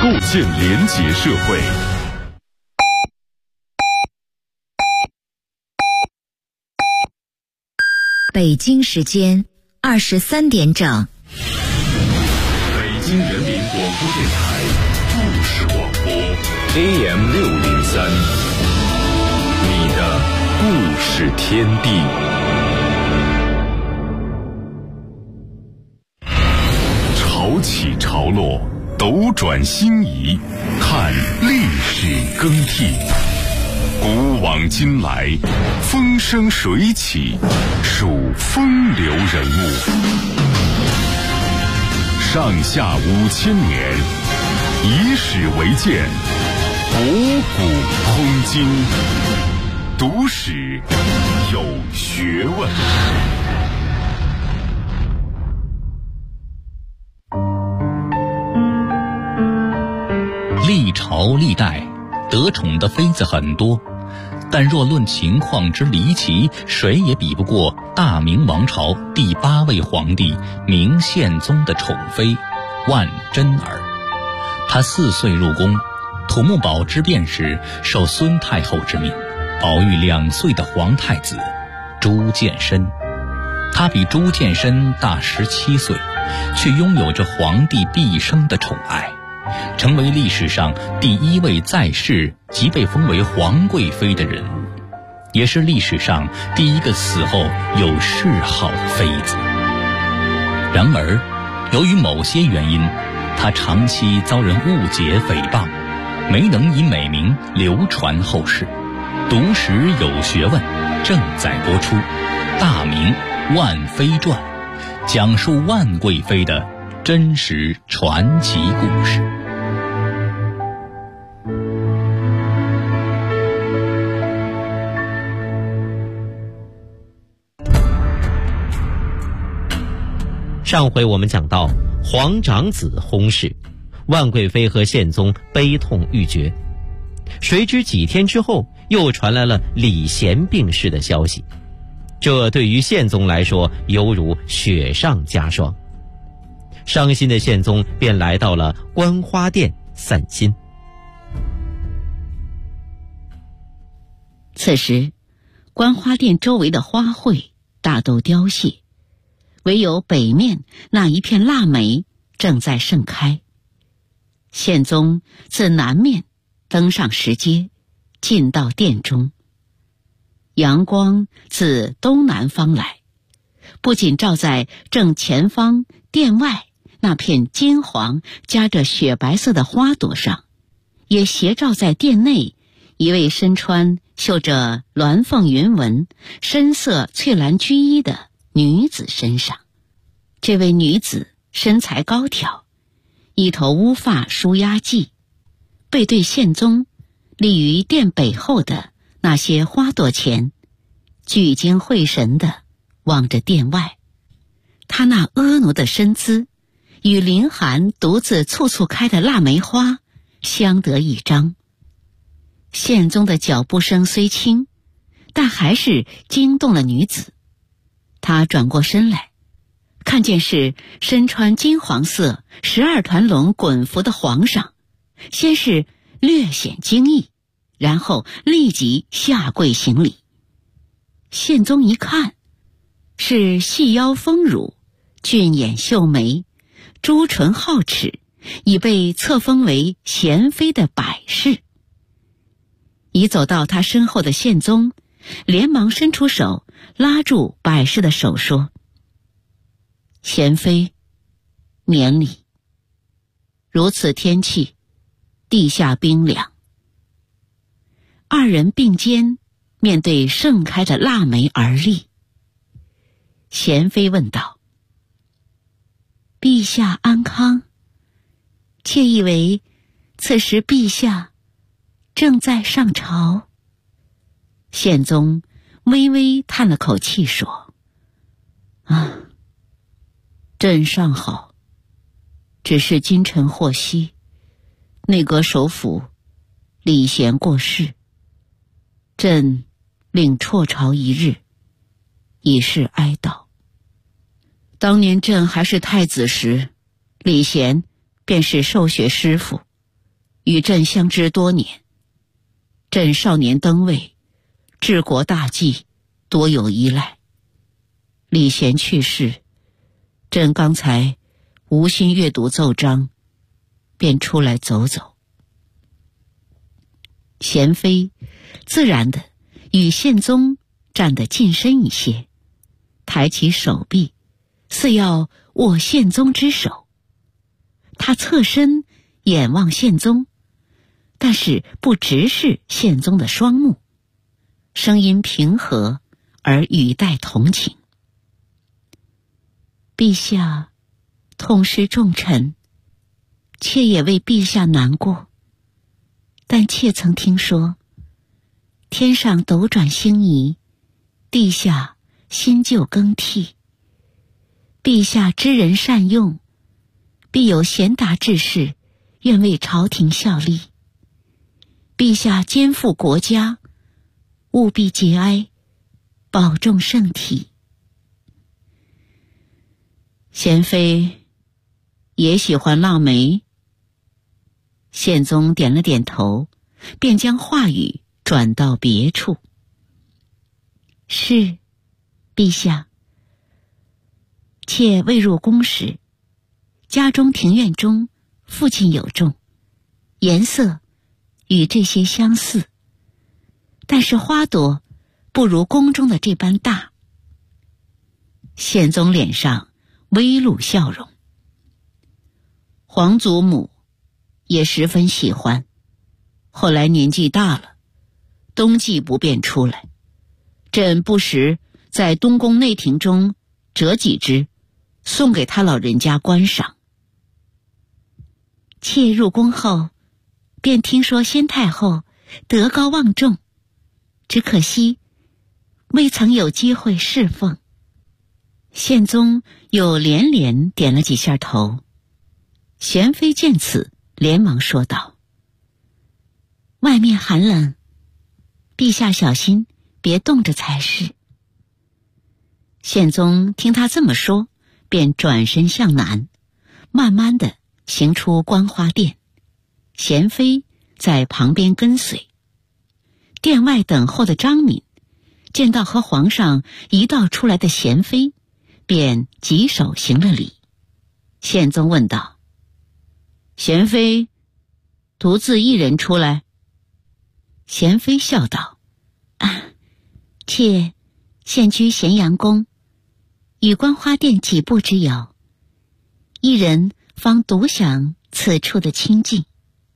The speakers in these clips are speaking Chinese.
构建廉洁社会。 北京时间23点整。 北京人民广播电台故事广播 AM603，你的故事天地。潮起潮落，斗转星移，看历史更替。古往今来，风生水起，数风流人物。上下5000年，以史为鉴，博古通今，读史有学问。 历朝历代得宠的妃子很多，但若论情况之离奇，谁也比不过大明王朝第8位皇帝明宪宗的宠妃万贞儿。她4岁入宫，土木堡之变时受孙太后之命，保育2岁的皇太子朱见深。她比朱见深大17岁，却拥有着皇帝毕生的宠爱，成为历史上第1位在世即被封为皇贵妃的人物，也是历史上第1个死后有谥号的妃子。然而，由于某些原因，她长期遭人误解诽谤，没能以美名流传后世。读史有学问正在播出《大明万妃传》，讲述万贵妃的真实传奇故事。 上回我们讲到皇长子薨逝，万贵妃和宪宗悲痛欲绝。谁知几天之后又传来了李贤病逝的消息，这对于宪宗来说犹如雪上加霜。伤心的宪宗便来到了观花殿散心。 此时观花殿周围的花卉大都凋谢，唯有北面那一片腊梅正在盛开。宪宗自南面登上石阶，进到殿中。阳光自东南方来，不仅照在正前方殿外那片金黄夹着雪白色的花朵上，也斜照在殿内一位身穿绣着鸾凤云纹深色翠蓝绢衣的女子身上。这位女子身材高挑，一头乌发梳压髻，背对宪宗，立于殿北后的那些花朵前，聚精会神地望着殿外。她那婀娜的身姿与凌寒独自簇簇开的腊梅花相得益彰。宪宗的脚步声虽轻，但还是惊动了女子。她转过身来，看见是身穿金黄色12团龙滚服的皇上，先是略显惊异，然后立即下跪行礼。宪宗一看，是细腰丰乳，俊眼秀眉，朱唇皓齿，已被册封为贤妃的百事。已走到他身后的宪宗连忙伸出手拉住百事的手说：贤妃，免礼。如此天气，地下冰凉。2人并肩面对盛开的腊梅而立。贤妃问道：陛下安康？妾以为此时陛下正在上朝。宪宗微微叹了口气说：朕尚好，只是今晨获悉内阁首辅李贤过世，朕令辍朝1日，以示哀悼。当年朕还是太子时，李贤便是受学师傅， 与朕相知多年，朕少年登位，治国大计，多有依赖。李贤去世，朕刚才无心阅读奏章，便出来走走。贤妃自然的与宪宗站得近身一些，抬起手臂，似要握宪宗之手。他侧身眼望宪宗，但是不直视宪宗的双目，声音平和而语带同情。陛下痛失重臣，妾也为陛下难过，但妾曾听说天上斗转星移，地下新旧更替，陛下知人善用，必有贤达之士愿为朝廷效力。陛下肩负国家，务必节哀，保重圣体。贤妃也喜欢腊梅。宪宗点了点头，便将话语转到别处。是，陛下。妾未入宫时，家中庭院中父亲有种，颜色与这些相似，但是花朵不如宫中的这般大。宪宗脸上微露笑容。皇祖母也十分喜欢，后来年纪大了，冬季不便出来，朕不时在东宫内廷中折几枝，送给他老人家观赏。妾入宫后，便听说先太后德高望重，只可惜未曾有机会侍奉。宪宗又连连点了几下头。贤妃见此，连忙说道：外面寒冷，陛下小心，别冻着才是。宪宗听他这么说，便转身向南，慢慢地行出观花殿。贤妃在旁边跟随。殿外等候的张敏见到和皇上一道出来的贤妃，便举手行了礼。宪宗问道：贤妃独自一人出来？贤妃笑道：妾现居咸阳宫，与观花殿几步之遥，一人方独享此处的清静。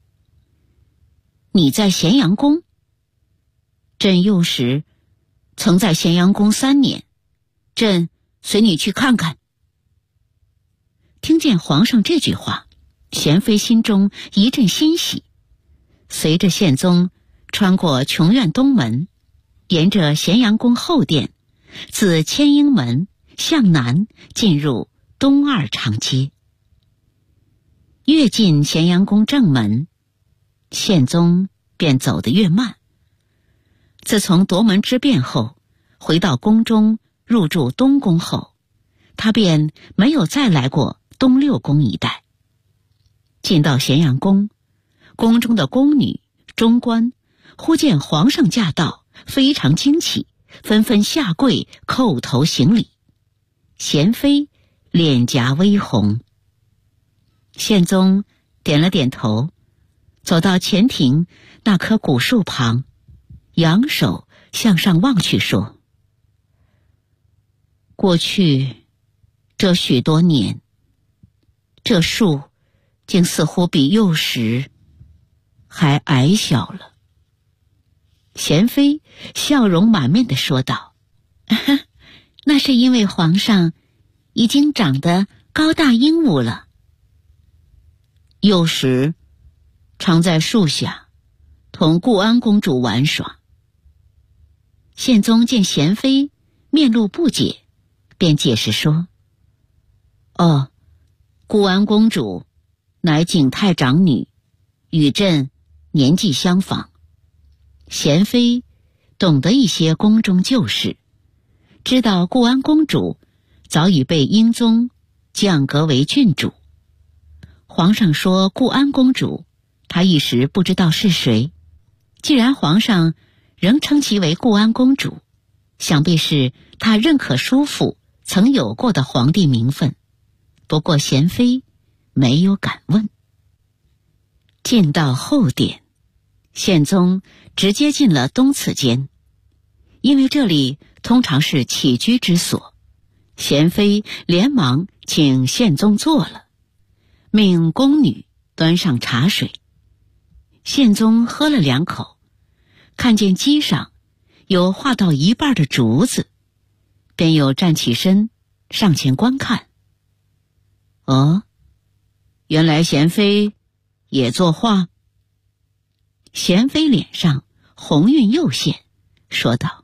你在咸阳宫？朕幼时曾在咸阳宫3年，朕随你去看看。听见皇上这句话，贤妃心中一阵欣喜，随着宪宗穿过琼院东门，沿着咸阳宫后殿，自千英门向南进入东二长街。越进咸阳宫正门，宪宗便走得越慢。自从夺门之变后，回到宫中入住东宫后，他便没有再来过东六宫一带。进到咸阳宫，宫中的宫女、中官忽见皇上驾到，非常惊奇，纷纷下跪叩头行礼。贤妃脸颊微红。宪宗点了点头，走到前庭那棵古树旁，仰首向上望去说：过去这许多年，这树竟似乎比幼时还矮小了。贤妃笑容满面地说道：那是因为皇上已经长得高大英武了。幼时常在树下同固安公主玩耍。宪宗见贤妃面露不解，便解释说：固安公主乃景泰长女，与朕年纪相仿。贤妃懂得一些宫中旧事，知道固安公主早已被英宗降格为郡主。皇上说固安公主他一时不知道是谁。既然皇上仍称其为固安公主，想必是他认可叔父曾有过的皇帝名分。不过娴妃没有敢问。进到后殿，宪宗直接进了东次间，因为这里通常是起居之所。娴妃连忙请宪宗坐了，命宫女端上茶水。宪宗喝了2口，看见机上有画到一半的竹子，便又站起身上前观看。哦，原来娴妃也作画。娴妃脸上红晕又现，说道：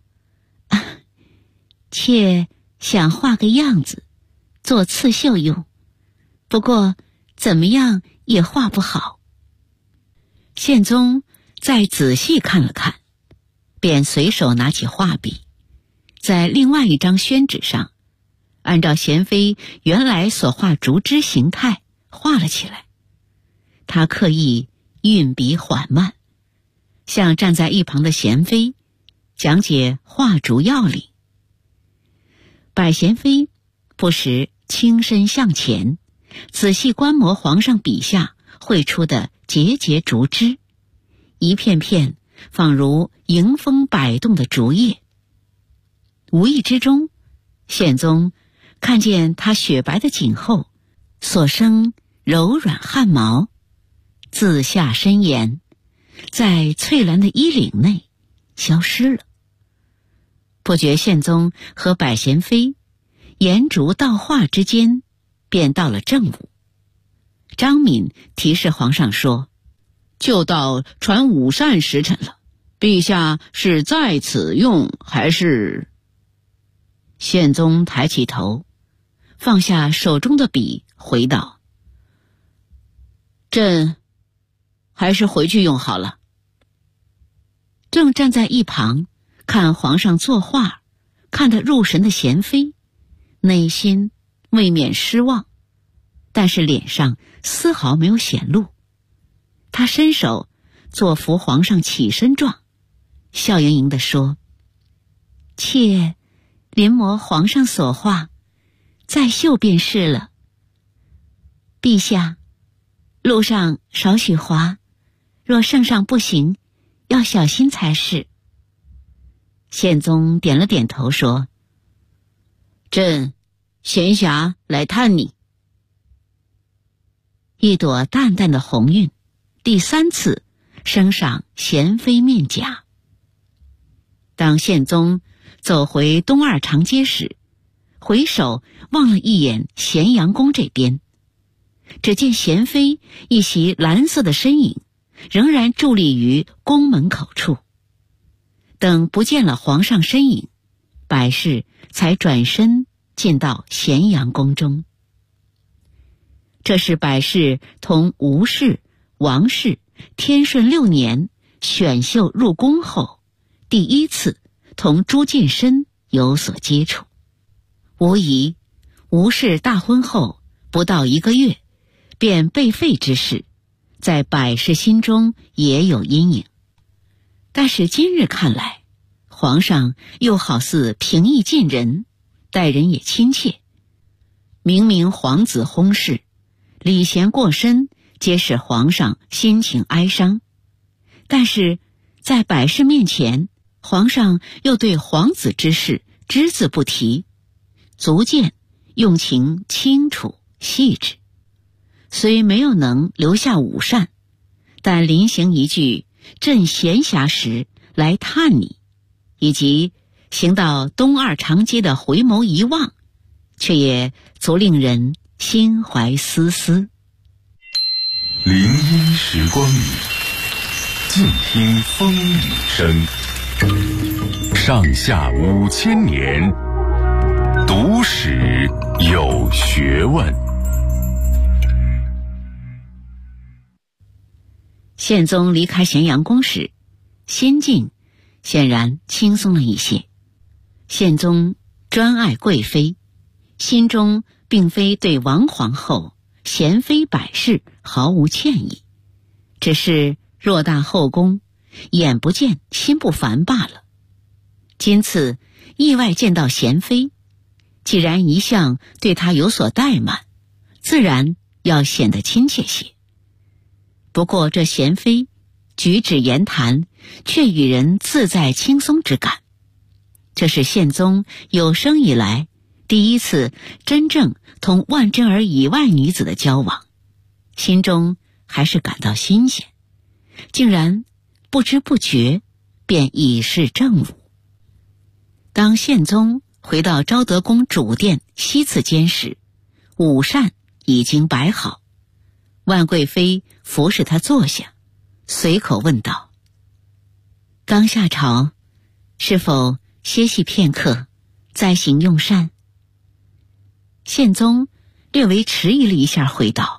妾想画个样子做刺绣用，不过怎么样也画不好。宪宗再仔细看了看，便随手拿起画笔，在另外一张宣纸上按照娴妃原来所画竹枝形态画了起来。他刻意运笔缓慢，向站在一旁的娴妃讲解画竹要领。百娴妃不时轻身向前，仔细观摩皇上笔下绘出的节节竹枝，一片片仿如迎风摆动的竹叶。无意之中，宪宗看见他雪白的颈后所生柔软汗毛，自下伸延，在翠蓝的衣领内消失了。不觉宪宗和百娴妃沿竹到画之间，便到了正午。张敏提示皇上说：就到传午膳时辰了，陛下是在此用还是？宪宗抬起头，放下手中的笔，回道：朕还是回去用好了。正站在一旁看皇上作画看得入神的娴妃，内心未免失望，但是脸上丝毫没有显露。他伸手做扶皇上起身状，笑盈盈地说：妾临摹皇上所画，再绣便是了。陛下，路上少许滑，若圣上不行，要小心才是。宪宗点了点头说：朕闲暇来探你。一朵淡淡的红晕第3次升上娴妃面颊。当宪宗走回东二长街时，回首望了一眼咸阳宫这边，只见娴妃一袭蓝色的身影仍然伫立于宫门口处。等不见了皇上身影，百氏才转身进到咸阳宫中。这是百氏同吴氏、王氏天顺6年选秀入宫后第1次同朱见深有所接触。无疑，吴氏大婚后不到1个月便被废之事，在百氏心中也有阴影。但是今日看来，皇上又好似平易近人，待人也亲切。明明皇子薨逝，礼贤过身，皆使皇上心情哀伤，但是在百氏面前，皇上又对皇子之事只字不提，足见用情清楚细致。虽没有能留下午膳，但临行一句朕闲暇时来探你，以及行到东二长街的回眸一望，却也足令人心怀丝丝。 聆音时光语，静听风雨声。上下5000年，读史有学问。 宪宗离开咸阳宫时，心境显然轻松了一些。宪宗专爱贵妃，心中并非对王皇后、娴妃百氏毫无歉意， 只是偌大后宫，眼不见心不烦罢了。今次意外见到贤妃，既然一向对她有所怠慢，自然要显得亲切些。不过这贤妃举止言谈却与人自在轻松之感，这是宪宗有生以来第一次真正同万贞儿以外女子的交往，心中还是感到新鲜，竟然不知不觉便已是正午。当宪宗回到昭德宫主殿西次间时，午膳已经摆好，万贵妃服侍他坐下，随口问道：刚下朝，是否歇息片刻，再行用膳？宪宗略微迟疑了一下，回道：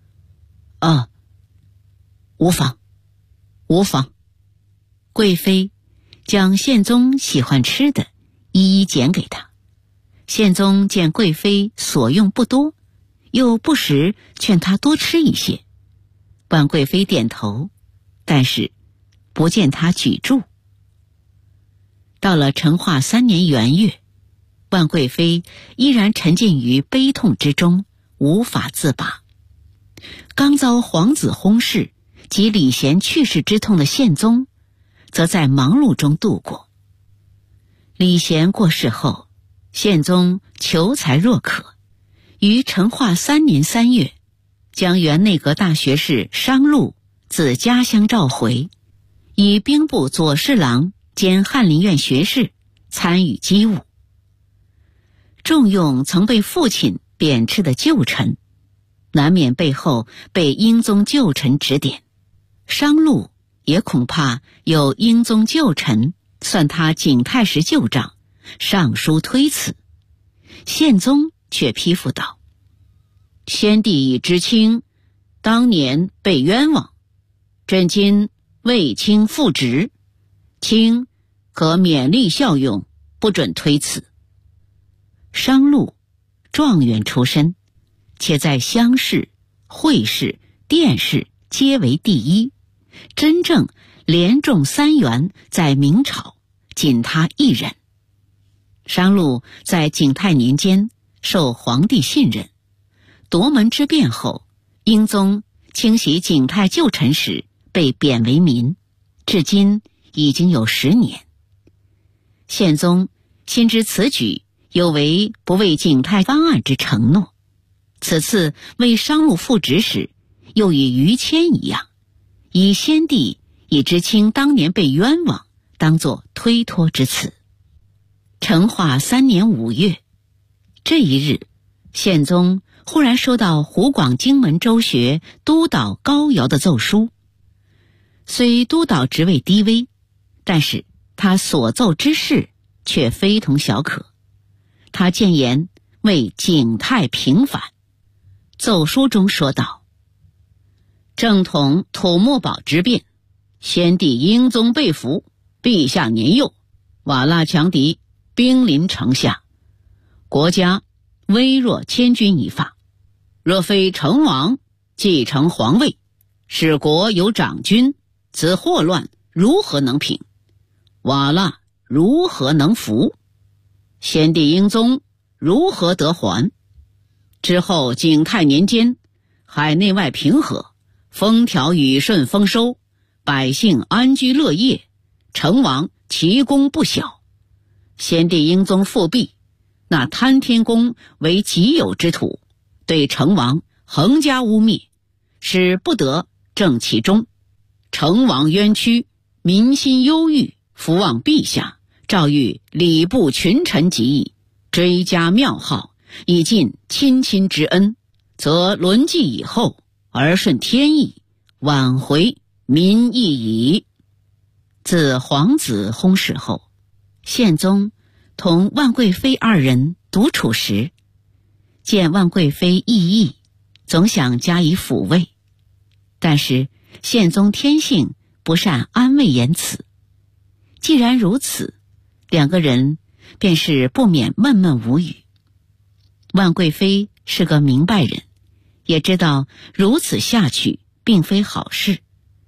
无妨，无妨。贵妃将宪宗喜欢吃的一一捡给他。宪宗见贵妃所用不多，又不时劝他多吃一些。万贵妃点头，但是不见他举箸。到了成化3年元月，万贵妃依然沉浸于悲痛之中，无法自拔。刚遭皇子薨逝及李贤去世之痛的宪宗，则在忙碌中度过。李贤过世后，宪宗求才若渴，于成化3年3月，将原内阁大学士商禄自家乡召回，以兵部左侍郎兼翰林院学士，参与机务。重用曾被父亲贬斥的旧臣，难免背后被英宗旧臣指点。商禄也恐怕有英宗旧臣算他景泰时旧账，上书推辞。宪宗却批复道：先帝已知卿当年被冤枉，朕今为卿复职，卿可勉励效用，不准推辞。商禄状元出身，且在乡试、会试、殿试皆为第一，真正连中3元，在明朝仅他一人。商禄在景泰年间受皇帝信任，夺门之变后，英宗清洗景泰旧臣时被贬为民，至今已经有10年。宪宗心知此举有违不为景泰方案之承诺，此次为商禄复职时，又与于谦一样，以先帝已知卿当年被冤枉当作推脱之词。成化3年5月，这一日，宪宗忽然收到湖广荆门州学督导高尧的奏书。虽督导职位低微，但是他所奏之事却非同小可。他谏言为景泰平反。奏书中说道：正统土木堡之变，先帝英宗被俘，陛下年幼，瓦剌强敌兵临城下，国家微弱千钧一发，若非成王继承皇位，使国有长君，此祸乱如何能平？瓦剌如何能服？先帝英宗如何得还？之后景泰年间，海内外平和，风调雨顺丰收，百姓安居乐业，成王奇功不小。先帝英宗复辟，那贪天宫为己有之土，对成王横加污蔑，使不得正其中。成王冤屈，民心忧郁，伏望陛下诏谕礼部群臣及议，追加庙号，以尽亲亲之恩，则轮继以后，而顺天意，挽回民意矣。自皇子薨逝后，宪宗同万贵妃2人独处时，见万贵妃异议，总想加以抚慰，但是宪宗天性不善安慰言辞。既然如此，2个人便是不免闷闷无语。万贵妃是个明白人，也知道如此下去并非好事，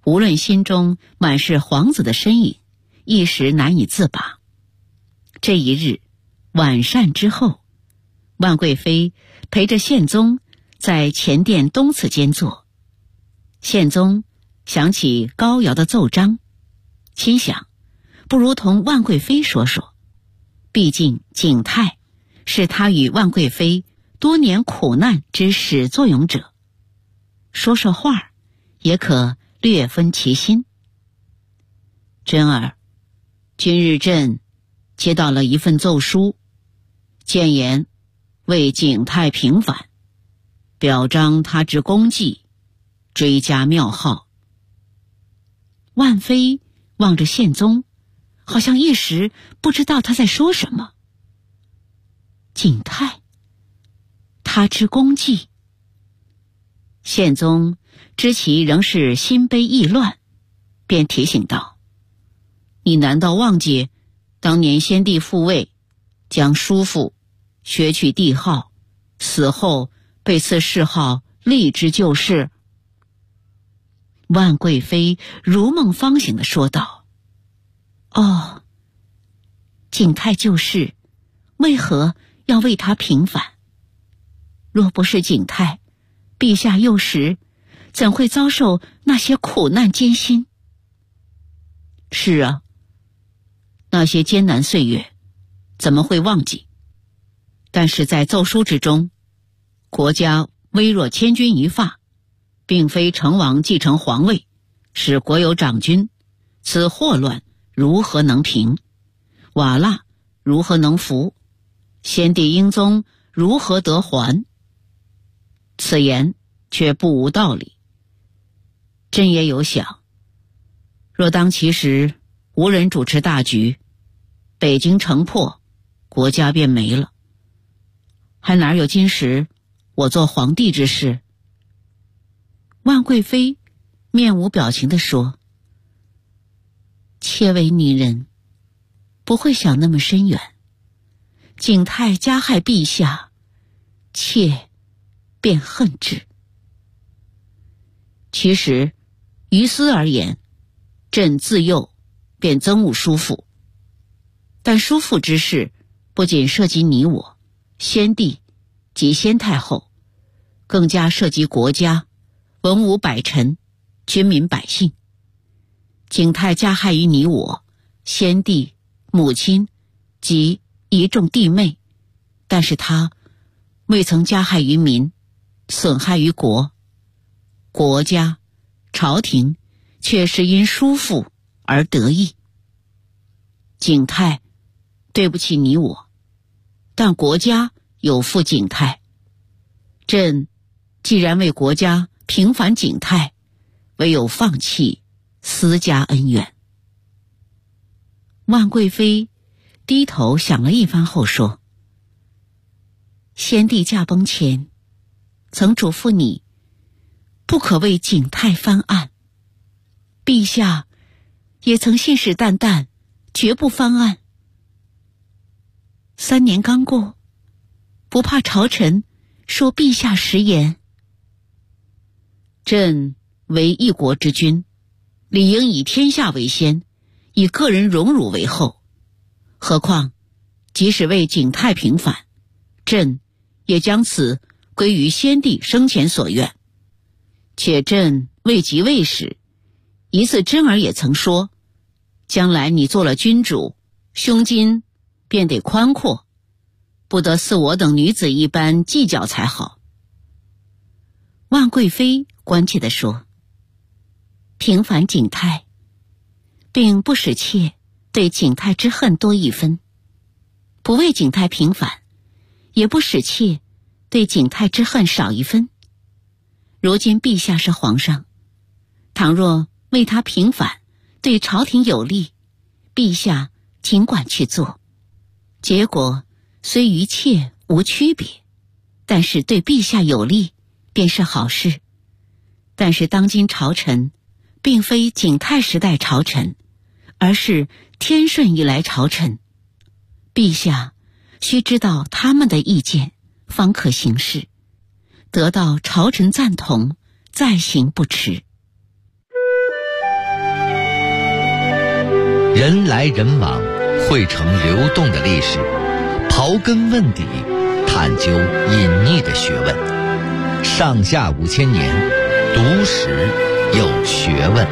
无论心中满是皇子的身影，一时难以自拔。这一日晚膳之后，万贵妃陪着宪宗在前殿东侧间坐。宪宗想起高尧的奏章，心想不如同万贵妃说说，毕竟景泰是他与万贵妃多年苦难之始作俑者，说说话也可略分其心。真儿，今日朕接到了一份奏书，谏言为景泰平反，表彰他之功绩，追加庙号。万妃望着宪宗，好像一时不知道他在说什么。景泰，他之功绩。宪宗知其仍是心悲意乱，便提醒道：你难道忘记当年先帝复位，将叔父削去帝号，死后被赐谥号立之旧事？万贵妃如梦方醒地说道：哦，景泰旧事，为何要为他平反？若不是景泰，陛下幼时怎会遭受那些苦难艰辛？是啊，那些艰难岁月怎么会忘记？但是在奏书之中，国家微若千钧一发，并非成王继承皇位，使国有长君，此祸乱如何能平？瓦剌如何能服？先帝英宗如何得还？此言却不无道理。朕也有想，若当其时无人主持大局，北京城破，国家便没了，还哪有今时我做皇帝之事？万贵妃面无表情地说：妾为女人，不会想那么深远。景泰加害陛下，妾便恨之。其实于私而言，朕自幼便憎恶叔父，但叔父之事不仅涉及你我、先帝及先太后，更加涉及国家、文武百臣、军民百姓。景泰加害于你我、先帝、母亲及一众弟妹，但是他未曾加害于民，损害于国。国家、朝廷却是因叔父而得益。景泰对不起你我，但国家有负景泰。朕既然为国家平反景泰，唯有放弃私家恩怨。万贵妃低头想了一番后说：先帝驾崩前曾嘱咐你不可为景泰翻案，陛下也曾信誓旦旦绝不翻案。3年刚过，不怕朝臣说陛下食言。朕为一国之君，理应以天下为先，以个人荣辱为后。何况即使为景泰平反，朕也将此归于先帝生前所愿。且朕未即位时，一次真儿也曾说，将来你做了君主，胸襟便得宽阔，不得似我等女子一般计较才好。万贵妃关切地说：平反景泰，并不使妾对景泰之恨多一分，不为景泰平反，也不使妾对景泰之恨少一分。如今陛下是皇上，倘若为他平反对朝廷有利，陛下尽管去做，结果虽与妾无区别，但是对陛下有利便是好事。但是当今朝臣并非景泰时代朝臣，而是天顺以来朝臣，陛下须知道他们的意见，方可行事，得到朝臣赞同，再行不迟。 人来人往，汇成流动的历史，刨根问底，探究隐匿的学问。上下5000年，读史有学问。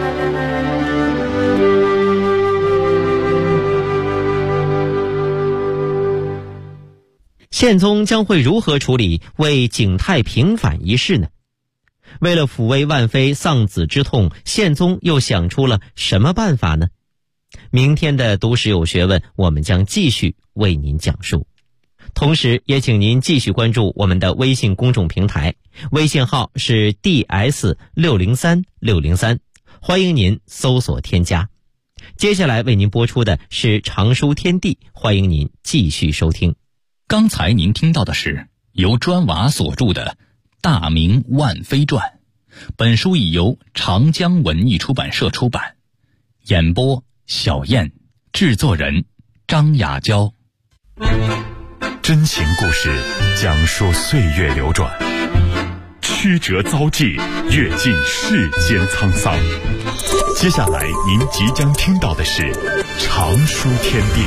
宪宗将会如何处理为景泰平反一事呢？为了抚慰万妃丧子之痛，宪宗又想出了什么办法呢？明天的读史有学问，我们将继续为您讲述。同时也请您继续关注我们的微信公众平台，微信号是 DS603603，欢迎您搜索添加。接下来为您播出的是长书天地，欢迎您继续收听。 刚才您听到的是由砖瓦所著的《大明万妃传》，本书已由长江文艺出版社出版。演播小燕，制作人张雅娇。 真情故事讲述岁月流转，曲折遭际，阅尽世间沧桑。接下来您即将听到的是长书天地。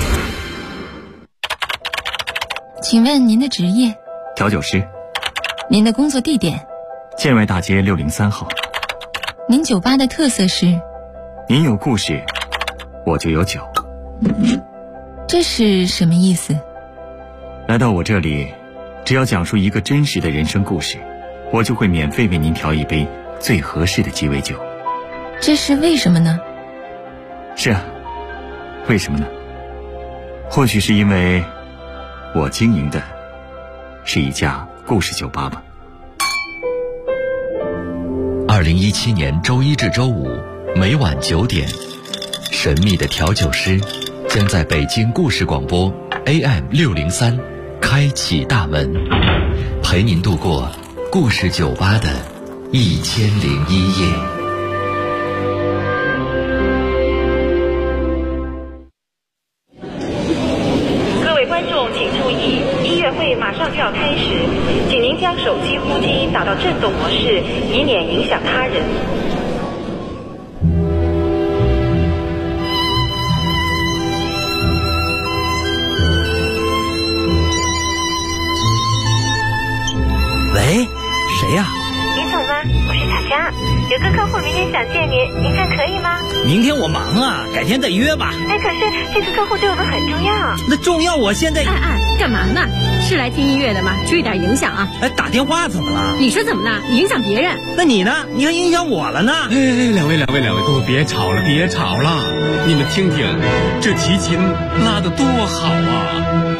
请问您的职业？ 调酒师。 您的工作地点？ 建外大街603号。 您酒吧的特色是？ 您有故事，我就有酒。 这是什么意思？ 来到我这里，只要讲述一个真实的人生故事，我就会免费为您调一杯最合适的鸡尾酒。 这是为什么呢？ 是啊，为什么呢？或许是因为我经营的是一家故事酒吧吧。 2017年周一至周五每晚9点，神秘的调酒师将在北京故事广播 AM603开启大门，陪您度过故事酒吧的1001夜。 各位观众请注意，音乐会马上就要开始，请您将手机呼机打到震动模式，以免影响他人。 喂，谁呀？ 林总吗？我是小佳，有个客户明天想见您，您看可以吗？ 明天我忙啊，改天再约吧。 哎，可是这个客户对我们很重要。 那重要，我现在…… 干嘛呢？是来听音乐的吗？注意点影响啊！ 哎，打电话怎么了？ 你说怎么了？你影响别人。 那你呢？你还影响我了呢？ 哎，两位，都别吵了，别吵了！你们听听，这提琴拉得多好啊！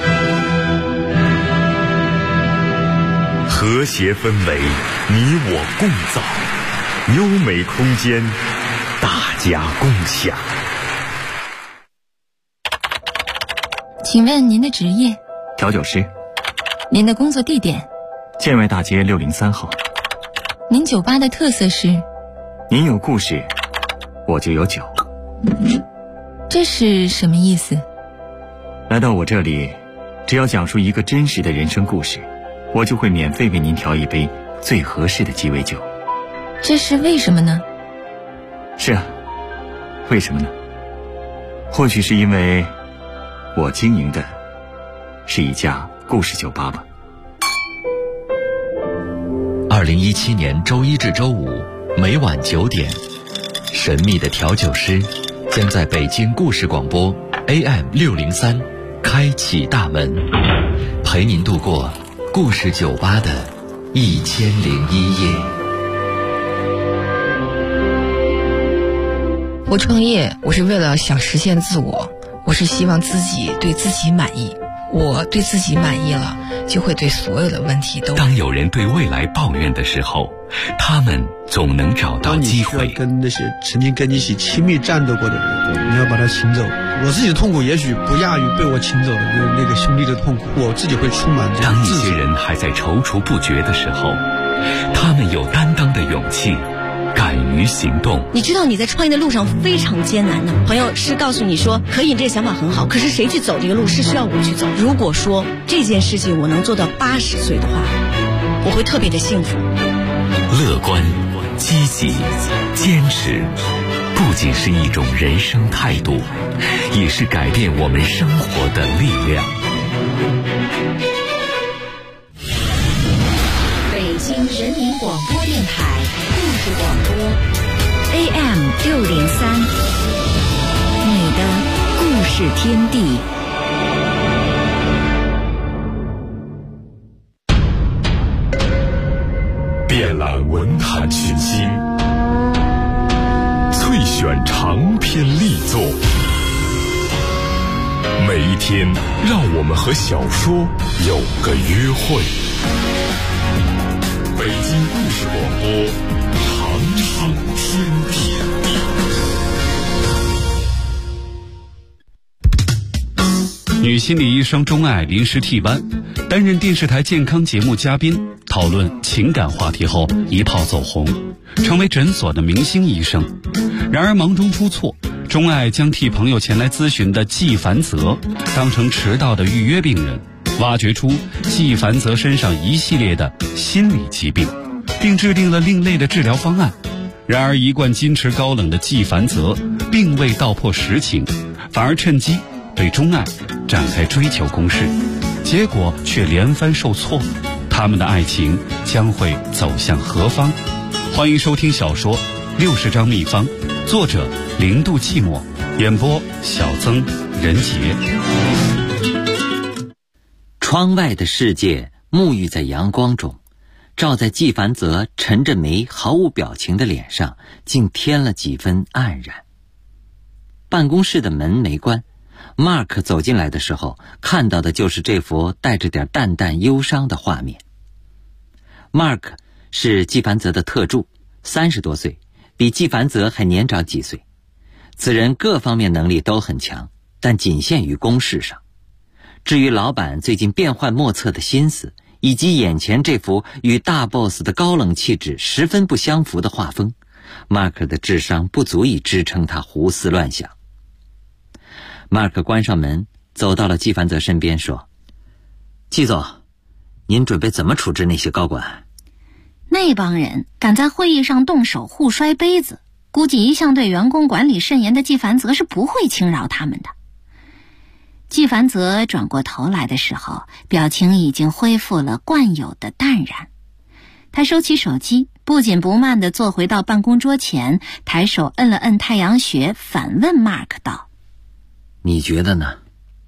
和谐氛围，你我共造；优美空间，大家共享。 请问您的职业？ 调酒师。 您的工作地点？ 建外大街603号。 您酒吧的特色是？ 您有故事，我就有酒。 这是什么意思？ 来到我这里，只要讲述一个真实的人生故事，我就会免费为您调一杯最合适的鸡尾酒。 这是为什么呢？ 是啊，为什么呢？或许是因为我经营的是一家故事酒吧吧。 2017年周一至周五每晚9点，神秘的调酒师将在北京故事广播 AM603开启大门，陪您度过故事酒吧的1001夜。 我创业，我是为了想实现自我，我是希望自己对自己满意。我对自己满意了，就会对所有的问题都…… 当有人对未来抱怨的时候，他们总能找到机会。 当你需要跟那些曾经跟你一起亲密战斗过的人，你要把他请走。我自己的痛苦也许不亚于被我请走的那个兄弟的痛苦，我自己会充满这种自责。 当一些人还在踌躇不决的时候，他们有担当的勇气，敢于行动。 你知道你在创业的路上非常艰难的，朋友是告诉你说可以，这个想法很好，可是谁去走这个路是需要我去走。如果说这件事情我能做到80岁的话，我会特别的幸福。 乐观、积极、坚持，不仅仅是一种人生态度，也是改变我们生活的力量。 北京人民广播电台故事广播 AM603，你的故事天地。 遍览文坛群星，萃选长篇力作，每一天让我们和小说有个约会。北京故事广播，长长天地。 女心理医生钟爱临时替班，担任电视台健康节目嘉宾，讨论情感话题后一炮走红，成为诊所的明星医生。然而忙中出错，钟爱将替朋友前来咨询的季凡泽当成迟到的预约病人，挖掘出季凡泽身上一系列的心理疾病，并制定了另类的治疗方案。然而一贯矜持高冷的季凡泽并未道破实情，反而趁机对钟爱展开追求攻势，结果却连番受挫。他们的爱情将会走向何方？欢迎收听小说《60张秘方》，作者0度寂寞，演播小曾、任杰。 窗外的世界沐浴在阳光中，照在季凡泽沉着眉毫无表情的脸上，竟添了几分黯然。办公室的门没关，Mark 走进来的时候，看到的就是这幅带着点淡淡忧伤的画面。Mark 是季凡泽的特助，30多岁，比季凡泽还年长几岁。此人各方面能力都很强，但仅限于公事上。至于老板最近变幻莫测的心思，以及眼前这幅与大 boss 的高冷气质十分不相符的画风， Mark 的智商不足以支撑他胡思乱想。Mark 关上门，走到了季凡泽身边，说：季总，您准备怎么处置那些高管？ 那帮人敢在会议上动手互摔杯子，估计一向对员工管理甚严的季凡泽是不会轻饶他们的。季凡泽转过头来的时候，表情已经恢复了惯有的淡然。他收起手机，不紧不慢地坐回到办公桌前，抬手摁了摁太阳穴，反问 Mark 道： 你觉得呢？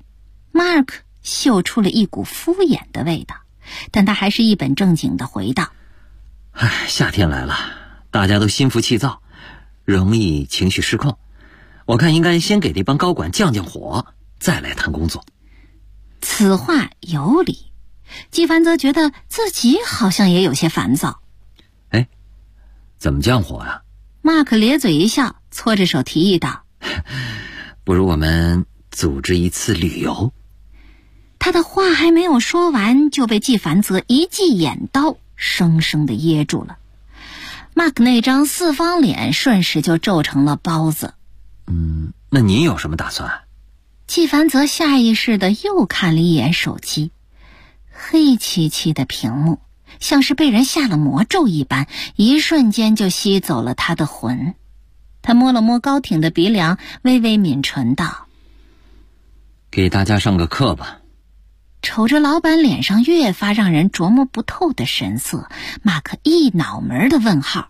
Mark 嗅出了一股敷衍的味道，但他还是一本正经地回道： 夏天来了，大家都心浮气躁，容易情绪失控，我看应该先给这帮高管降降火，再来谈工作。 此话有理，季凡泽觉得自己好像也有些烦躁。 怎么降火啊？ Mark 咧嘴一笑，搓着手提议道： 不如我们组织一次旅游。 他的话还没有说完，就被季凡泽一记眼刀生生地噎住了。 Mark 那张四方脸瞬时就皱成了包子。 那您有什么打算？ 季凡泽下意识地又看了一眼手机，黑漆漆的屏幕像是被人下了魔咒一般，一瞬间就吸走了他的魂。他摸了摸高挺的鼻梁，微微抿唇道： 给大家上个课吧。 瞅着老板脸上越发让人琢磨不透的神色，马克一脑门的问号。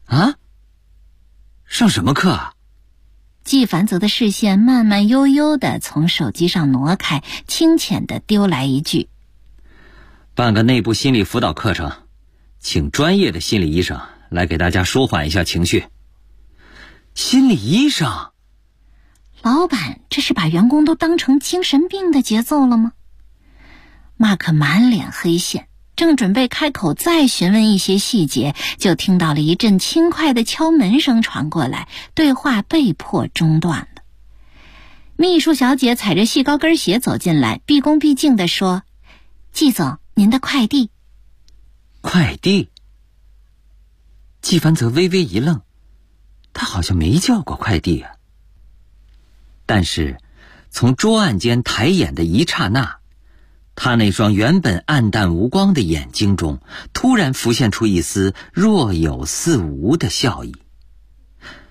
上什么课啊？ 季凡泽的视线慢慢悠悠地从手机上挪开，轻浅地丢来一句： 办个内部心理辅导课程，请专业的心理医生来给大家舒缓一下情绪。心理医生？ 老板这是把员工都当成精神病的节奏了吗？马克满脸黑线，正准备开口再询问一些细节，就听到了一阵轻快的敲门声传过来，对话被迫中断了。秘书小姐踩着细高跟鞋走进来，毕恭毕敬地说：季总，您的快递。 快递？季凡泽微微一愣，他好像没叫过快递啊。但是从桌案间抬眼的一刹那，他那双原本暗淡无光的眼睛中突然浮现出一丝若有似无的笑意。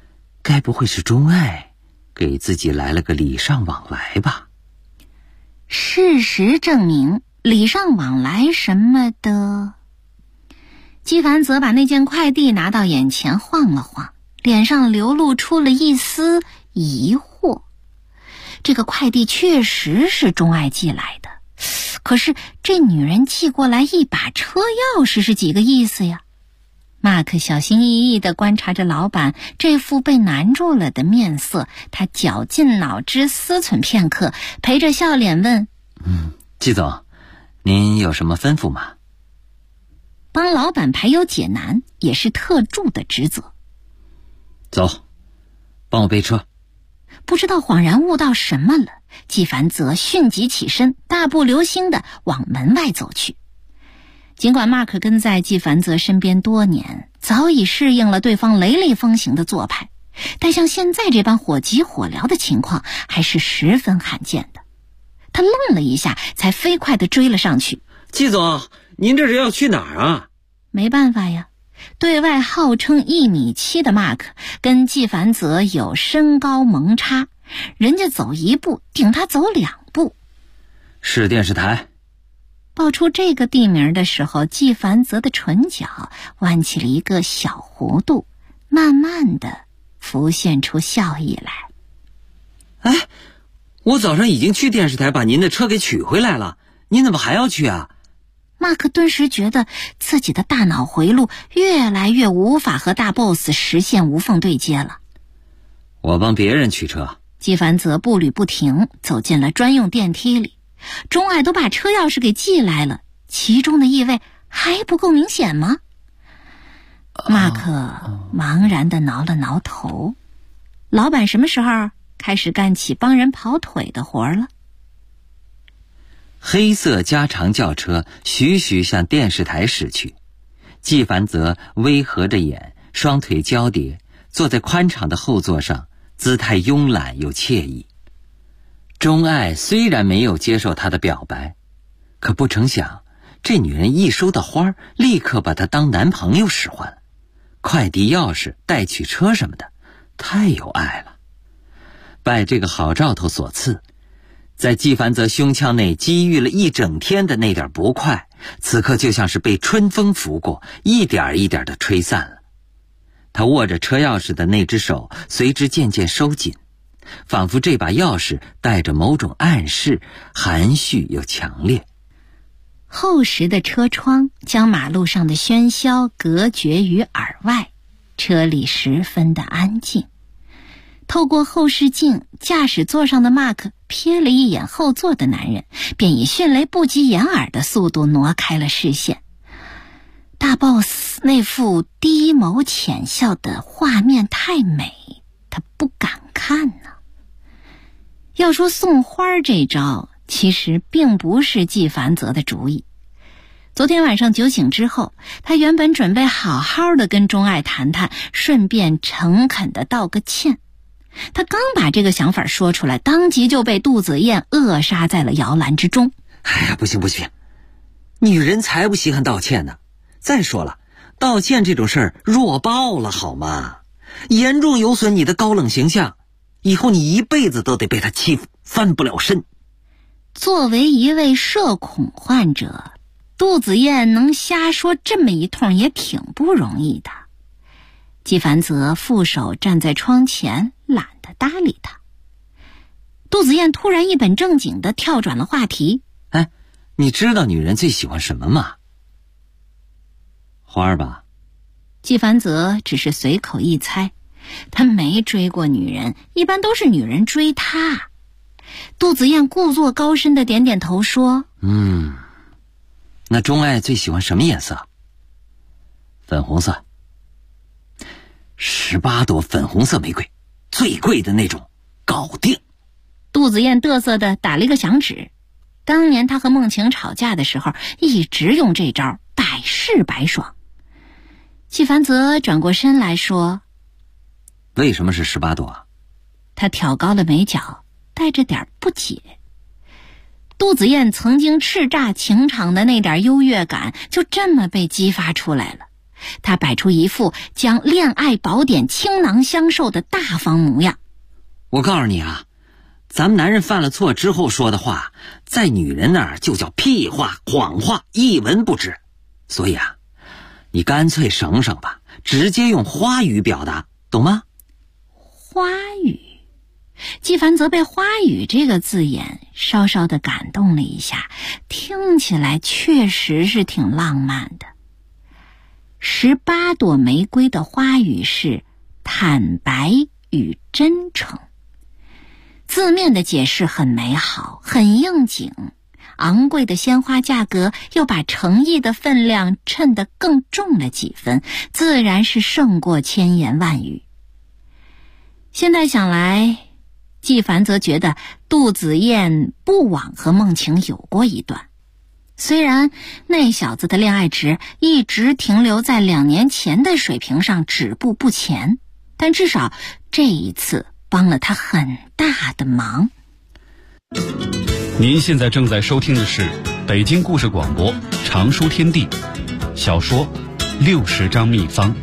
该不会是钟爱给自己来了个礼尚往来吧？ 事实证明，礼尚往来什么的。纪凡泽把那件快递拿到眼前晃了晃，脸上流露出了一丝疑惑。这个快递确实是钟爱寄来的，可是这女人寄过来一把车钥匙是几个意思呀？马克小心翼翼地观察着老板这副被难住了的面色，他绞尽脑汁思忖片刻，陪着笑脸问： 季总，您有什么吩咐吗？ 帮老板排忧解难也是特助的职责。 走，帮我背车。 不知道恍然悟到什么了，纪凡泽迅即起身，大步流星地往门外走去。尽管马克跟在纪凡泽身边多年，早已适应了对方雷厉风行的做派，但像现在这般火急火燎的情况还是十分罕见的。他愣了一下，才飞快地追了上去。 季总，您这是要去哪儿啊？ 没办法呀，对外号称1.7米的马克跟纪凡泽有身高蒙差，人家走一步顶他走2步。 是电视台。 报出这个地名的时候，纪凡泽的唇角弯起了一个小弧度，慢慢的浮现出笑意来。 哎，我早上已经去电视台把您的车给取回来了，您怎么还要去啊？ 马克顿时觉得自己的大脑回路越来越无法和大 boss 实现无缝对接了。 我帮别人取车。 纪凡泽步履不停走进了专用电梯里。钟爱都把车钥匙给寄来了，其中的意味还不够明显吗？马克茫然地挠了挠头。老板什么时候开始干起帮人跑腿的活了？ 黑色加长轿车徐徐向电视台驶去，纪凡泽微合着眼，双腿交叠，坐在宽敞的后座上，姿态慵懒又惬意。钟爱虽然没有接受他的表白，可不成想这女人一收到花，立刻把他当男朋友使唤了。快递钥匙、代取车什么的，太有爱了。拜这个好兆头所赐，在纪凡泽胸腔内积郁了一整天的那点不快，此刻就像是被春风拂过，一点一点地吹散了。他握着车钥匙的那只手随之渐渐收紧，仿佛这把钥匙带着某种暗示，含蓄又强烈。 厚实的车窗将马路上的喧嚣隔绝于耳外，车里十分的安静。透过后视镜，驾驶座上的马克瞥了一眼后座的男人，便以迅雷不及掩耳的速度挪开了视线。大 boss 那副低眸浅笑的画面太美，他不敢看呢。要说送花这招，其实并不是纪凡泽的主意。昨天晚上酒醒之后，他原本准备好好的跟钟爱谈谈，顺便诚恳的道个歉。他刚把这个想法说出来，当即就被杜子燕扼杀在了摇篮之中。 哎呀，不行不行，女人才不稀罕道歉呢。再说了，道歉这种事儿弱爆了好吗？严重有损你的高冷形象，以后你一辈子都得被他欺负，翻不了身。 作为一位社恐患者，杜子燕能瞎说这么一通也挺不容易的。纪凡泽负手站在窗前，懒得搭理他。杜子燕突然一本正经地跳转了话题。 哎，你知道女人最喜欢什么吗？花儿吧。 纪凡泽只是随口一猜，他没追过女人，一般都是女人追他。杜子燕故作高深地点点头说： 那钟爱最喜欢什么颜色？粉红色。18朵粉红色玫瑰，最贵的那种，搞定。 杜子燕嘚瑟地打了一个响指。当年他和梦晴吵架的时候，一直用这招，百试百爽。纪凡泽转过身来说： 为什么是18朵啊？ 他挑高了眉角，带着点不解。杜子燕曾经叱咤情场的那点优越感就这么被激发出来了。 他摆出一副将恋爱宝典倾囊相授的大方模样。 我告诉你啊，咱们男人犯了错之后说的话，在女人那儿就叫屁话、谎话，一文不值。所以啊，你干脆省省吧，直接用花语表达，懂吗？ 花语，纪凡泽被花语这个字眼稍稍的感动了一下，听起来确实是挺浪漫的。18朵玫瑰的花语是坦白与真诚，字面的解释很美好，很应景，昂贵的鲜花价格又把诚意的分量衬得更重了几分，自然是胜过千言万语。现在想来，纪凡则觉得杜子燕不枉和孟晴有过一段，虽然那小子的恋爱值一直停留在2年前的水平上，止步不前，但至少这一次帮了他很大的忙。 您现在正在收听的是北京故事广播长书天地小说60张秘方。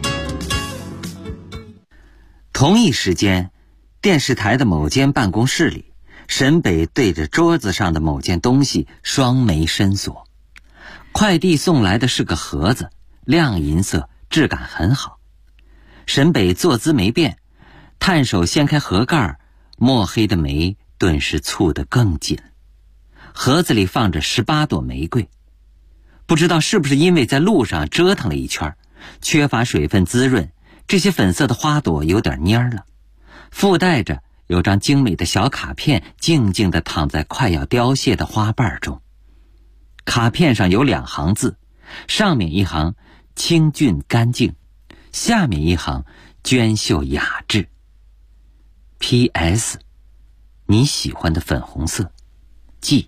同一时间，电视台的某间办公室里，沈北对着桌子上的某件东西双眉深锁。快递送来的是个盒子，亮银色，质感很好。沈北坐姿没变，探手掀开盒盖，墨黑的眉顿时蹙得更紧。盒子里放着18朵玫瑰，不知道是不是因为在路上折腾了一圈，缺乏水分滋润，这些粉色的花朵有点蔫了。附带着有张精美的小卡片，静静地躺在快要凋谢的花瓣中。卡片上有2行字，上面一行清俊干净，下面一行娟秀雅致。 PS 你喜欢的粉红色，记。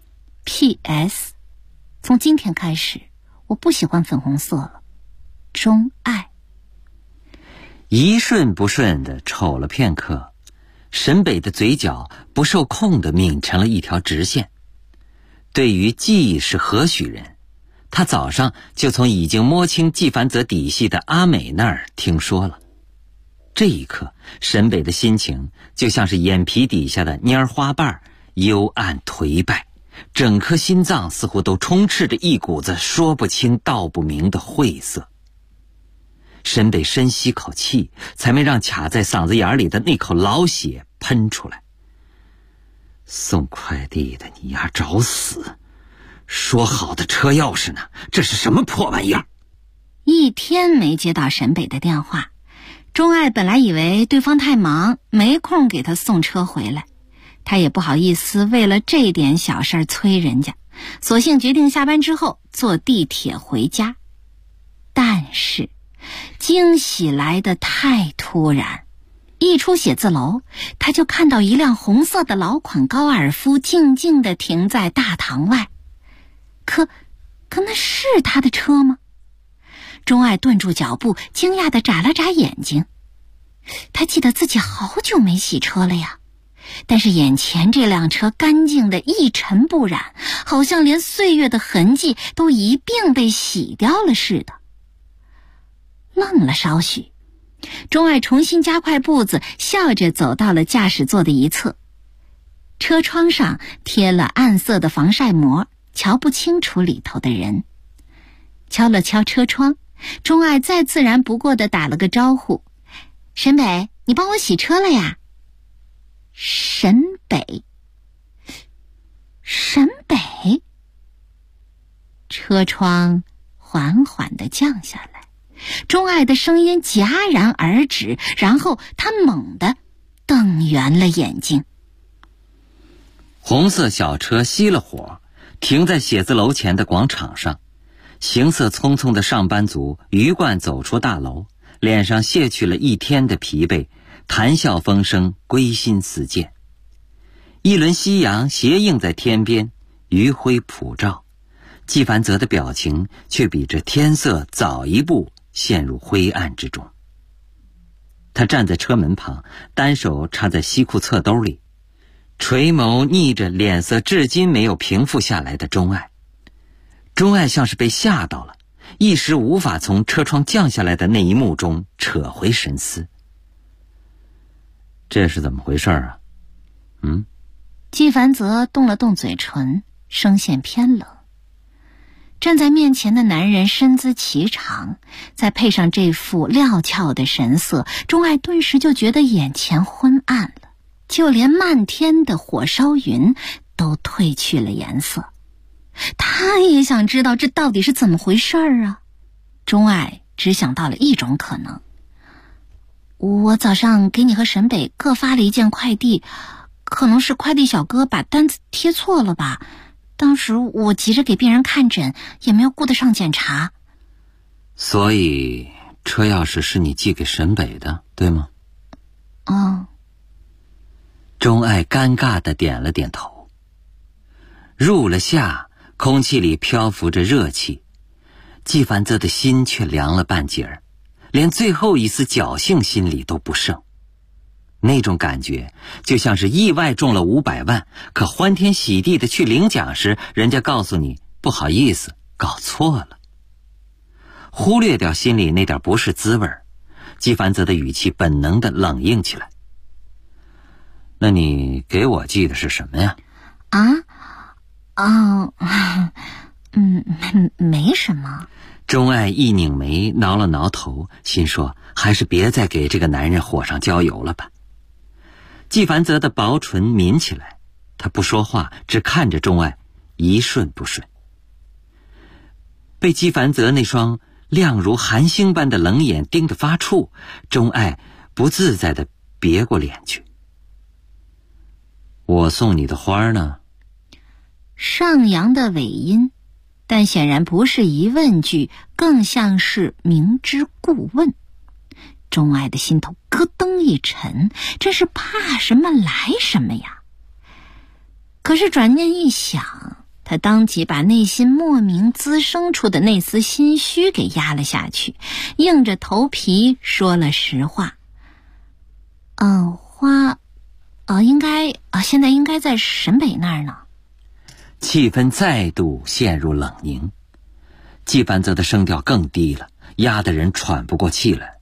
PS 从今天开始我不喜欢粉红色了，钟爱。 一瞬不瞬地瞅了片刻，沈北的嘴角不受控地抿成了一条直线。对于季是何许人，他早上就从已经摸清纪凡泽底细的阿美那儿听说了。这一刻，沈北的心情就像是眼皮底下的蔫花瓣，幽暗颓败，整颗心脏似乎都充斥着一股子说不清道不明的晦涩。沈北深吸口气，才没让卡在嗓子眼里的那口老血喷出来。送快递的你丫找死！说好的车钥匙呢？这是什么破玩意儿？ 一天没接到沈北的电话，钟爱本来以为对方太忙，没空给他送车回来，他也不好意思为了这点小事催人家，索性决定下班之后坐地铁回家。但是惊喜来得太突然，一出写字楼，他就看到一辆红色的老款高尔夫静静地停在大堂外。可那是他的车吗？钟爱顿住脚步，惊讶地眨了眨眼睛。他记得自己好久没洗车了呀，但是眼前这辆车干净的一尘不染，好像连岁月的痕迹都一并被洗掉了似的。愣了稍许，钟爱重新加快步子，笑着走到了驾驶座的一侧。车窗上贴了暗色的防晒膜，瞧不清楚里头的人。敲了敲车窗，钟爱再自然不过的打了个招呼：沈北，你帮我洗车了呀？沈北。车窗缓缓地降下来，钟爱的声音戛然而止，然后他猛地瞪圆了眼睛。 红色小车熄了火，停在写字楼前的广场上。行色匆匆的上班族鱼贯走出大楼，脸上卸去了一天的疲惫，谈笑风生，归心似箭。一轮夕阳斜映在天边，余晖普照，纪凡泽的表情却比这天色早一步陷入灰暗之中。他站在车门旁，单手插在西裤侧兜里，垂眸睨着脸色至今没有平复下来的钟爱。钟爱像是被吓到了， 一时无法从车窗降下来的那一幕中扯回神思。这是怎么回事啊？ 纪凡泽动了动嘴唇，声线偏冷。站在面前的男人身姿颀长，再配上这副料峭的神色，钟爱顿时就觉得眼前昏暗了，就连漫天的火烧云都褪去了颜色。他也想知道这到底是怎么回事啊。钟爱只想到了一种可能，我早上给你和沈北各发了一件快递，可能是快递小哥把单子贴错了吧，当时我急着给病人看诊，也没有顾得上检查。 所以车钥匙是你寄给沈北的，对吗？钟爱尴尬地点了点头。入了夏，空气里漂浮着热气，纪凡泽的心却凉了半截儿，连最后一丝侥幸心理都不剩。那种感觉就像是意外中了500万，可欢天喜地的去领奖时，人家告诉你不好意思，搞错了。忽略掉心里那点不是滋味，纪凡泽的语气本能的冷硬起来。那你给我寄的是什么呀？ 没什么。 钟爱一拧眉，挠了挠头，心说还是别再给这个男人火上浇油了吧。纪凡泽的薄唇抿起来，他不说话，只看着钟爱，一瞬不瞬。被纪凡泽那双亮如寒星般的冷眼盯得发怵，钟爱不自在地别过脸去。我送你的花呢？ 上扬的尾音，但显然不是疑问句，更像是明知故问。钟爱的心头咯噔一沉，真是怕什么来什么呀。可是转念一想，他当即把内心莫名滋生出的那丝心虚给压了下去，硬着头皮说了实话。花现在应该在沈北那儿呢。 气氛再度陷入冷凝，纪凡泽的声调更低了，压得人喘不过气来。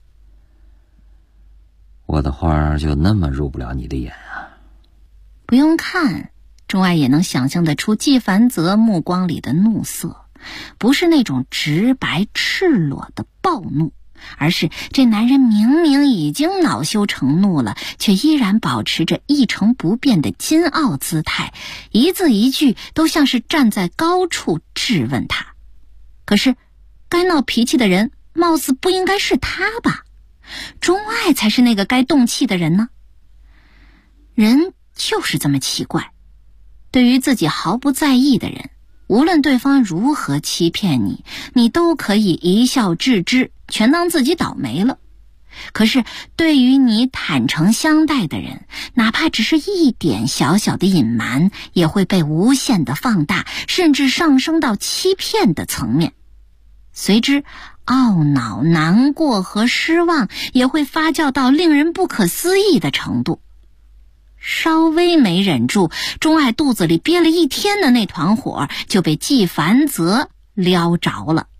我的花就那么入不了你的眼啊？ 不用看，钟爱也能想象得出纪凡泽目光里的怒色，不是那种直白赤裸的暴怒，而是这男人明明已经恼羞成怒了，却依然保持着一成不变的金傲姿态，一字一句都像是站在高处质问他。可是该闹脾气的人貌似不应该是他吧？钟爱才是那个该动气的人呢。人就是这么奇怪，对于自己毫不在意的人，无论对方如何欺骗你，你都可以一笑置之，全当自己倒霉了。可是对于你坦诚相待的人，哪怕只是一点小小的隐瞒，也会被无限的放大，甚至上升到欺骗的层面。随之懊恼、难过和失望也会发酵到令人不可思议的程度。稍微没忍住，钟爱肚子里憋了一天的那团火就被纪凡泽撩着了。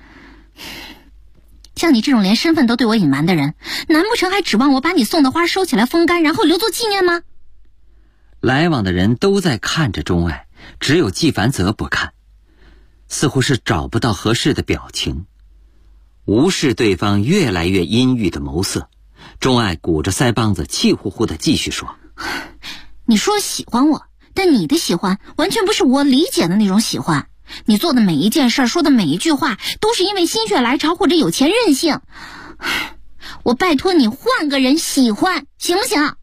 像你这种连身份都对我隐瞒的人，难不成还指望我把你送的花收起来风干，然后留作纪念吗？ 来往的人都在看着钟爱，只有纪凡泽不看，似乎是找不到合适的表情，无视对方越来越阴郁的眸色。钟爱鼓着腮帮子，气呼呼地继续说： 你说喜欢我，但你的喜欢完全不是我理解的那种喜欢。你做的每一件事，说的每一句话，都是因为心血来潮或者有钱任性。我拜托你换个人喜欢，行不行？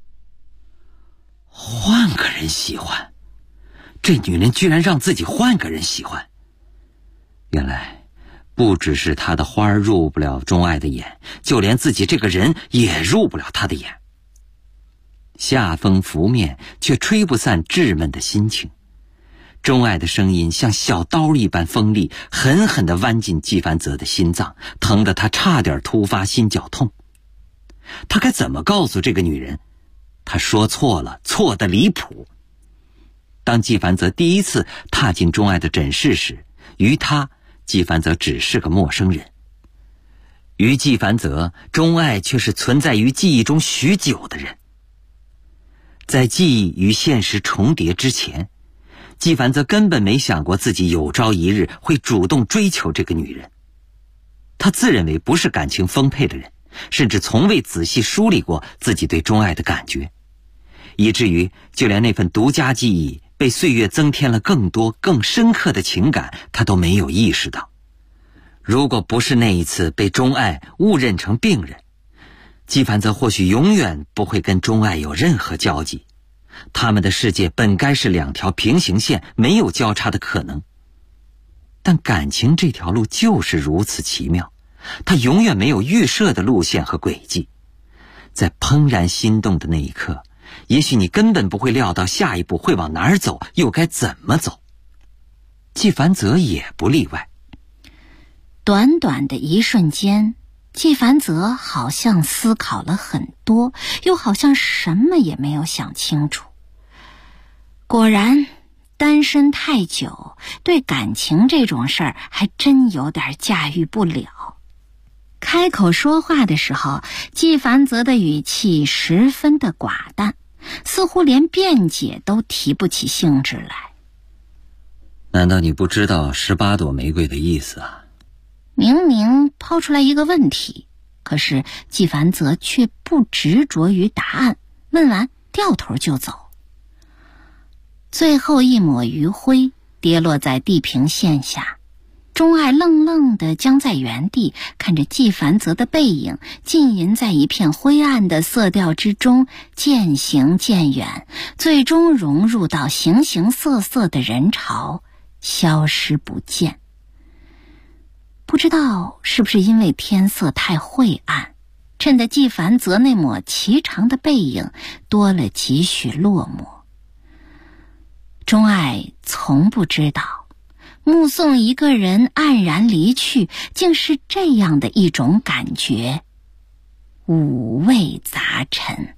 换个人喜欢？这女人居然让自己换个人喜欢。原来不只是她的花入不了钟爱的眼，就连自己这个人也入不了她的眼。夏风拂面，却吹不散稚闷的心情。钟爱的声音像小刀一般锋利，狠狠地剜进纪凡泽的心脏，疼得他差点突发心绞痛。他该怎么告诉这个女人，他说错了，错得离谱？当纪凡泽第一次踏进钟爱的诊室时，于他纪梵泽只是个陌生人。于纪梵泽，钟爱却是存在于记忆中许久的人。在记忆与现实重叠之前，纪梵泽根本没想过自己有朝一日会主动追求这个女人。他自认为不是感情丰沛的人，甚至从未仔细梳理过自己对钟爱的感觉，以至于就连那份独家记忆被岁月增添了更多更深刻的情感，他都没有意识到。如果不是那一次被钟爱误认成病人，纪梵泽或许永远不会跟钟爱有任何交集。他们的世界本该是两条平行线，没有交叉的可能。但感情这条路就是如此奇妙，它永远没有预设的路线和轨迹。在怦然心动的那一刻，也许你根本不会料到下一步会往哪儿走，又该怎么走。纪梵泽也不例外。 短短的一瞬间，纪梵泽好像思考了很多，又好像什么也没有想清楚。果然，单身太久，对感情这种事儿还真有点驾驭不了。开口说话的时候，纪梵泽的语气十分的寡淡，似乎连辩解都提不起兴致来。 难道你不知道18朵玫瑰的意思啊？ 明明抛出来一个问题，可是纪梵泽却不执着于答案，问完掉头就走。最后一抹余晖跌落在地平线下，钟爱愣愣地僵在原地，看着纪梵泽的背影浸淫在一片灰暗的色调之中，渐行渐远，最终融入到形形色色的人潮，消失不见。不知道是不是因为天色太晦暗，衬得纪梵泽那抹颀长的背影多了几许落寞。钟爱从不知道，目送一个人黯然离去，竟是这样的一种感觉，五味杂陈。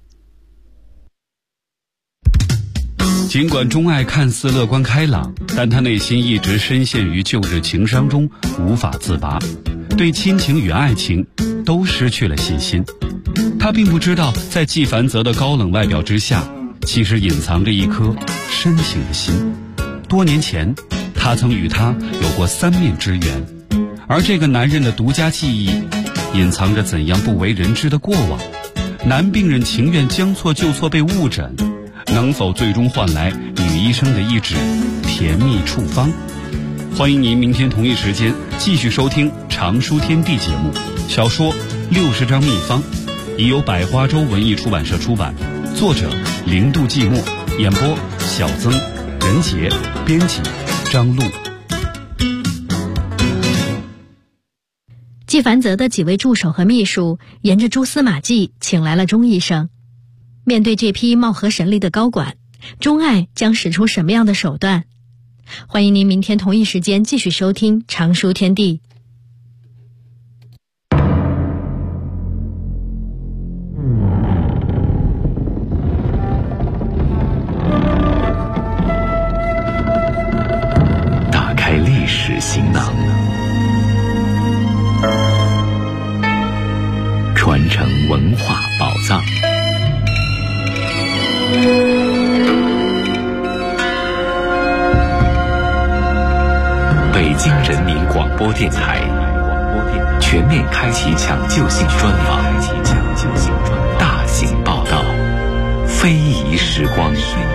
尽管钟爱看似乐观开朗，但他内心一直深陷于旧日情伤中，无法自拔，对亲情与爱情都失去了信心。他并不知道，在纪梵泽的高冷外表之下，其实隐藏着一颗深情的心。多年前，他曾与他有过3面之缘，而这个男人的独家记忆，隐藏着怎样不为人知的过往。男病人情愿将错就错被误诊，能否最终换来女医生的一纸甜蜜处方？欢迎您明天同一时间继续收听《常书天地》节目。小说60张秘方已由百花洲文艺出版社出版，作者零度寂寞，演播小曾、任杰，编辑张璐。 纪梵泽的几位助手和秘书沿着蛛丝马迹请来了钟医生。面对这批貌合神离的高管，钟爱将使出什么样的手段？欢迎您明天同一时间继续收听《常书天地》。 打开历史行囊，传承文化宝藏。北京人民广播电台全面开启抢救性专访，大型报道，非遗时光。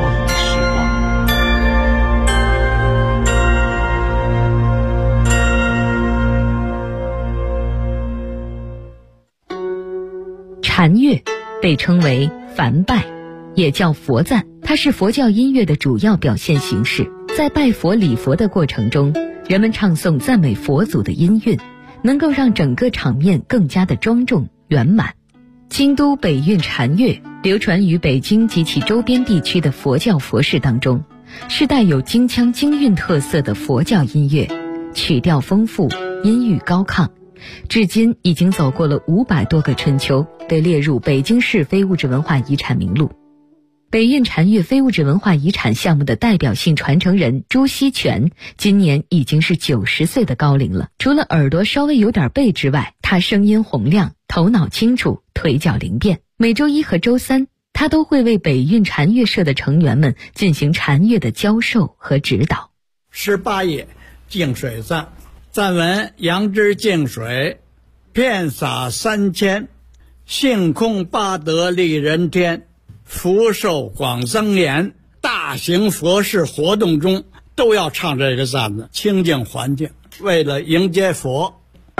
禅乐被称为梵拜，也叫佛赞，它是佛教音乐的主要表现形式。在拜佛礼佛的过程中，人们唱诵赞美佛祖的音韵，能够让整个场面更加的庄重圆满。京都北韵禅乐流传于北京及其周边地区的佛教佛事当中，是带有京腔京韵特色的佛教音乐，曲调丰富，音域高亢，至今已经走过了500多个春秋，被列入北京市非物质文化遗产名录。 北运禅乐非物质文化遗产项目的代表性传承人朱锡全今年已经是90岁的高龄了。除了耳朵稍微有点背之外，他声音洪亮，头脑清楚，腿脚灵便。每周一和周三，他都会为北运禅乐社的成员们进行禅乐的教授和指导。 18页净水赞，赞文：杨枝净水，遍洒3000，性空八德利人天，福寿广增延。大型佛事活动中都要唱这个赞子，清净环境，为了迎接佛。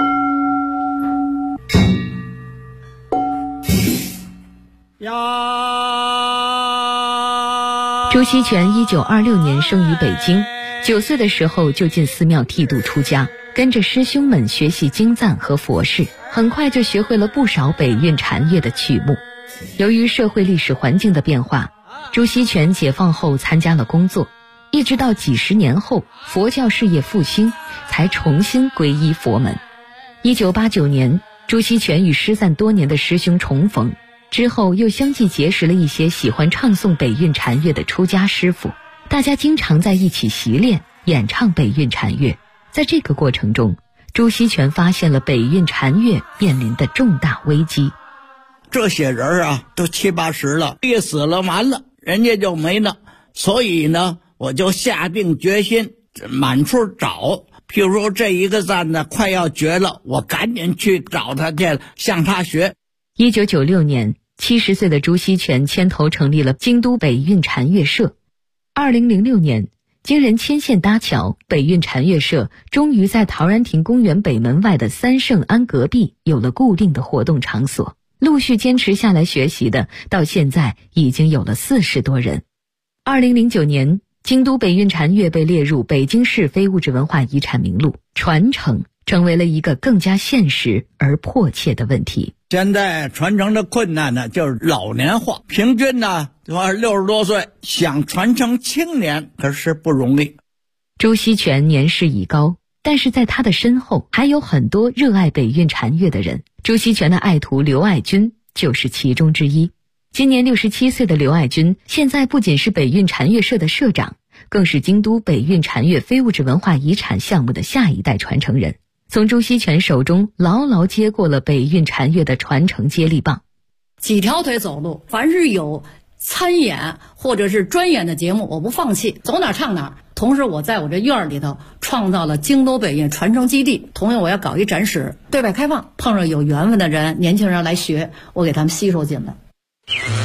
朱锡全1926年生于北京，9岁的时候就进寺庙剃度出家，跟着师兄们学习经赞和佛事，很快就学会了不少北运禅乐的曲目。由于社会历史环境的变化，朱锡全解放后参加了工作，一直到几十年后佛教事业复兴，才重新皈依佛门。1989年，朱锡全与失散多年的师兄重逢，之后又相继结识了一些喜欢唱诵北运禅乐的出家师傅，大家经常在一起习练演唱北运禅乐。在这个过程中，朱锡全发现了北运禅乐面临的重大危机。 这些人啊，都70、80了，一死了完了，人家就没了。所以呢，我就下定决心满处找。譬如说这一个赞呢快要绝了，我赶紧去找他去，向他学。 1996年，70岁的朱锡全牵头成立了京都北运禅乐社。2006年，经人牵线搭桥，北运禅乐社终于在陶然亭公园北门外的三圣庵隔壁有了固定的活动场所。陆续坚持下来学习的，到现在已经有了40多人。2009年，京都北运禅乐被列入北京市非物质文化遗产名录，传承成为了一个更加现实而迫切的问题。 现在传承的困难呢，就是老年化，平均呢60多岁，想传承青年可是不容易。 朱锡全年事已高，但是在他的身后还有很多热爱北运禅乐的人。朱锡全的爱徒刘爱军就是其中之一。今年67岁的刘爱军，现在不仅是北运禅乐社的社长，更是京都北运禅乐非物质文化遗产项目的下一代传承人，从朱锡全手中牢牢接过了北运禅乐的传承接力棒。 几条腿走路，凡是有参演或者是专演的节目，我不放弃，走哪唱哪。同时我在我这院里头创造了京都北运传承基地，同样我要搞一展示，对外开放，碰上有缘分的人，年轻人来学，我给他们吸收进来。